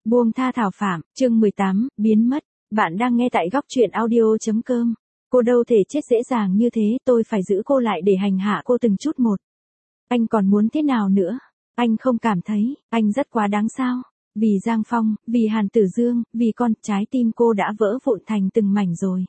Buông tha Thảo Phạm, chương 18, biến mất. Bạn đang nghe tại góc truyện audio.com. Cô đâu thể chết dễ dàng như thế, tôi phải giữ cô lại để hành hạ cô từng chút một. Anh còn muốn thế nào nữa? Anh không cảm thấy, anh rất quá đáng sao? Vì Giang Phong, vì Hàn Tử Dương, vì con, trái tim cô đã vỡ vụn thành từng mảnh rồi.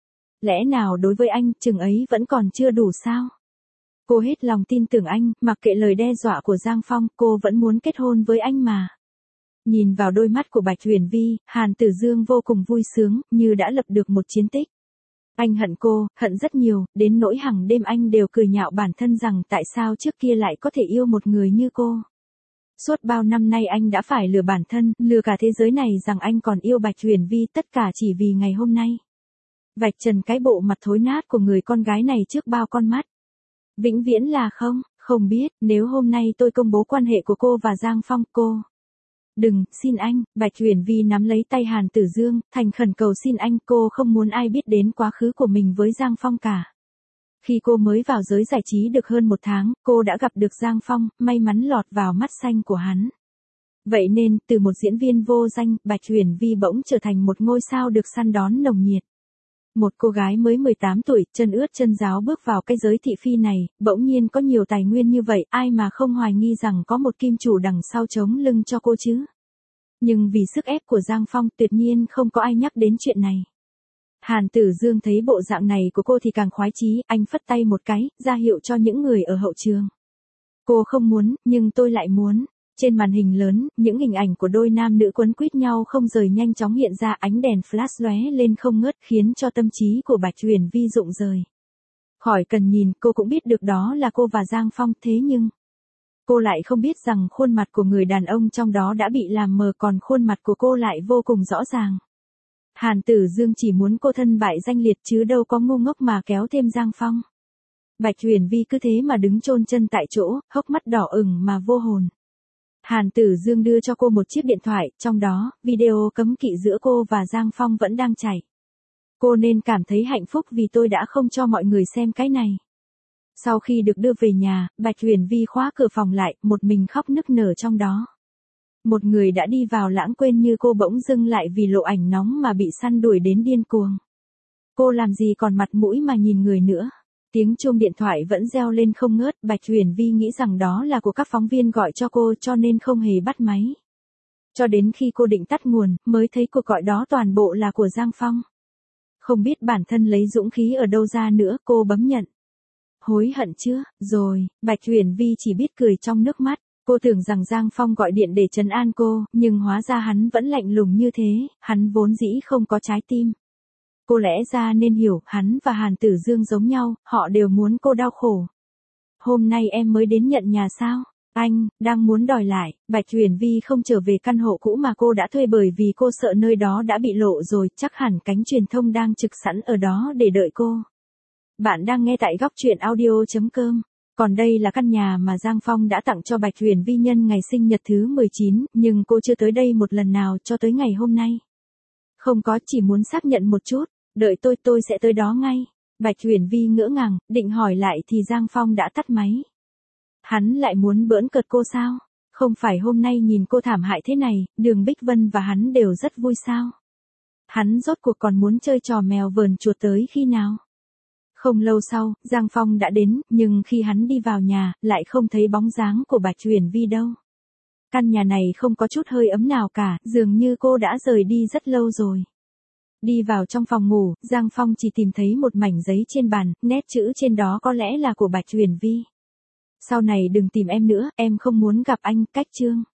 Lẽ nào đối với anh, chừng ấy vẫn còn chưa đủ sao? Cô hết lòng tin tưởng anh, mặc kệ lời đe dọa của Giang Phong, cô vẫn muốn kết hôn với anh mà. Nhìn vào đôi mắt của Bạch Huyền Vi, Hàn Tử Dương vô cùng vui sướng, như đã lập được một chiến tích. Anh hận cô, hận rất nhiều, đến nỗi hàng đêm anh đều cười nhạo bản thân rằng tại sao trước kia lại có thể yêu một người như cô. Suốt bao năm nay anh đã phải lừa bản thân, lừa cả thế giới này rằng anh còn yêu Bạch Huyền Vi, tất cả chỉ vì ngày hôm nay. Vạch trần cái bộ mặt thối nát của người con gái này trước bao con mắt. Vĩnh viễn là không biết, nếu hôm nay tôi công bố quan hệ của cô và Giang Phong, cô. Đừng, xin anh, Bạch Huyền Vi nắm lấy tay Hàn Tử Dương, thành khẩn cầu xin anh, cô không muốn ai biết đến quá khứ của mình với Giang Phong cả. Khi cô mới vào giới giải trí được hơn một tháng, cô đã gặp được Giang Phong, may mắn lọt vào mắt xanh của hắn. Vậy nên, từ một diễn viên vô danh, Bạch Huyền Vi bỗng trở thành một ngôi sao được săn đón nồng nhiệt. Một cô gái mới 18 tuổi, chân ướt chân ráo bước vào cái giới thị phi này, bỗng nhiên có nhiều tài nguyên như vậy, ai mà không hoài nghi rằng có một kim chủ đằng sau chống lưng cho cô chứ. Nhưng vì sức ép của Giang Phong, tuyệt nhiên không có ai nhắc đến chuyện này. Hàn Tử Dương thấy bộ dạng này của cô thì càng khoái chí, anh phất tay một cái, ra hiệu cho những người ở hậu trường. Cô không muốn, nhưng tôi lại muốn. Trên màn hình lớn, những hình ảnh của đôi nam nữ quấn quýt nhau không rời nhanh chóng hiện ra, ánh đèn flash lóe lên không ngớt khiến cho tâm trí của Bạch Huyền Vi rụng rời. Khỏi cần nhìn, cô cũng biết được đó là cô và Giang Phong, thế nhưng cô lại không biết rằng khuôn mặt của người đàn ông trong đó đã bị làm mờ, còn khuôn mặt của cô lại vô cùng rõ ràng. Hàn Tử Dương chỉ muốn cô thân bại danh liệt chứ đâu có ngu ngốc mà kéo thêm Giang Phong. Bạch Huyền Vi cứ thế mà đứng chôn chân tại chỗ, hốc mắt đỏ ửng mà vô hồn. Hàn Tử Dương đưa cho cô một chiếc điện thoại, trong đó, video cấm kỵ giữa cô và Giang Phong vẫn đang chảy. Cô nên cảm thấy hạnh phúc vì tôi đã không cho mọi người xem cái này. Sau khi được đưa về nhà, Bạch Huyền Vi khóa cửa phòng lại, một mình khóc nức nở trong đó. Một người đã đi vào lãng quên như cô bỗng dưng lại vì lộ ảnh nóng mà bị săn đuổi đến điên cuồng. Cô làm gì còn mặt mũi mà nhìn người nữa. Tiếng chuông điện thoại vẫn reo lên không ngớt, Bạch Huyền Vi nghĩ rằng đó là của các phóng viên gọi cho cô cho nên không hề bắt máy. Cho đến khi cô định tắt nguồn, mới thấy cuộc gọi đó toàn bộ là của Giang Phong. Không biết bản thân lấy dũng khí ở đâu ra nữa, cô bấm nhận. Hối hận chưa? Rồi, Bạch Huyền Vi chỉ biết cười trong nước mắt. Cô tưởng rằng Giang Phong gọi điện để trấn an cô, nhưng hóa ra hắn vẫn lạnh lùng như thế, hắn vốn dĩ không có trái tim. Cô lẽ ra nên hiểu, hắn và Hàn Tử Dương giống nhau, họ đều muốn cô đau khổ. Hôm nay em mới đến nhận nhà sao? Anh, đang muốn đòi lại. Bạch Huyền Vi không trở về căn hộ cũ mà cô đã thuê bởi vì cô sợ nơi đó đã bị lộ rồi, chắc hẳn cánh truyền thông đang trực sẵn ở đó để đợi cô. Bạn đang nghe tại góc truyện audio.com. Còn đây là căn nhà mà Giang Phong đã tặng cho Bạch Huyền Vi nhân ngày sinh nhật thứ 19, nhưng cô chưa tới đây một lần nào cho tới ngày hôm nay. Không có, chỉ muốn xác nhận một chút, đợi tôi sẽ tới đó ngay. Bạch Huyền Vi ngỡ ngàng, định hỏi lại thì Giang Phong đã tắt máy. Hắn lại muốn bỡn cợt cô sao? Không phải hôm nay nhìn cô thảm hại thế này, Đường Bích Vân và hắn đều rất vui sao? Hắn rốt cuộc còn muốn chơi trò mèo vờn chuột tới khi nào? Không lâu sau, Giang Phong đã đến, nhưng khi hắn đi vào nhà, lại không thấy bóng dáng của Bạch Huyền Vi đâu. Căn nhà này không có chút hơi ấm nào cả, dường như cô đã rời đi rất lâu rồi. Đi vào trong phòng ngủ, Giang Phong chỉ tìm thấy một mảnh giấy trên bàn, nét chữ trên đó có lẽ là của Bạch Huyền Vi. Sau này đừng tìm em nữa, em không muốn gặp anh, cách chương.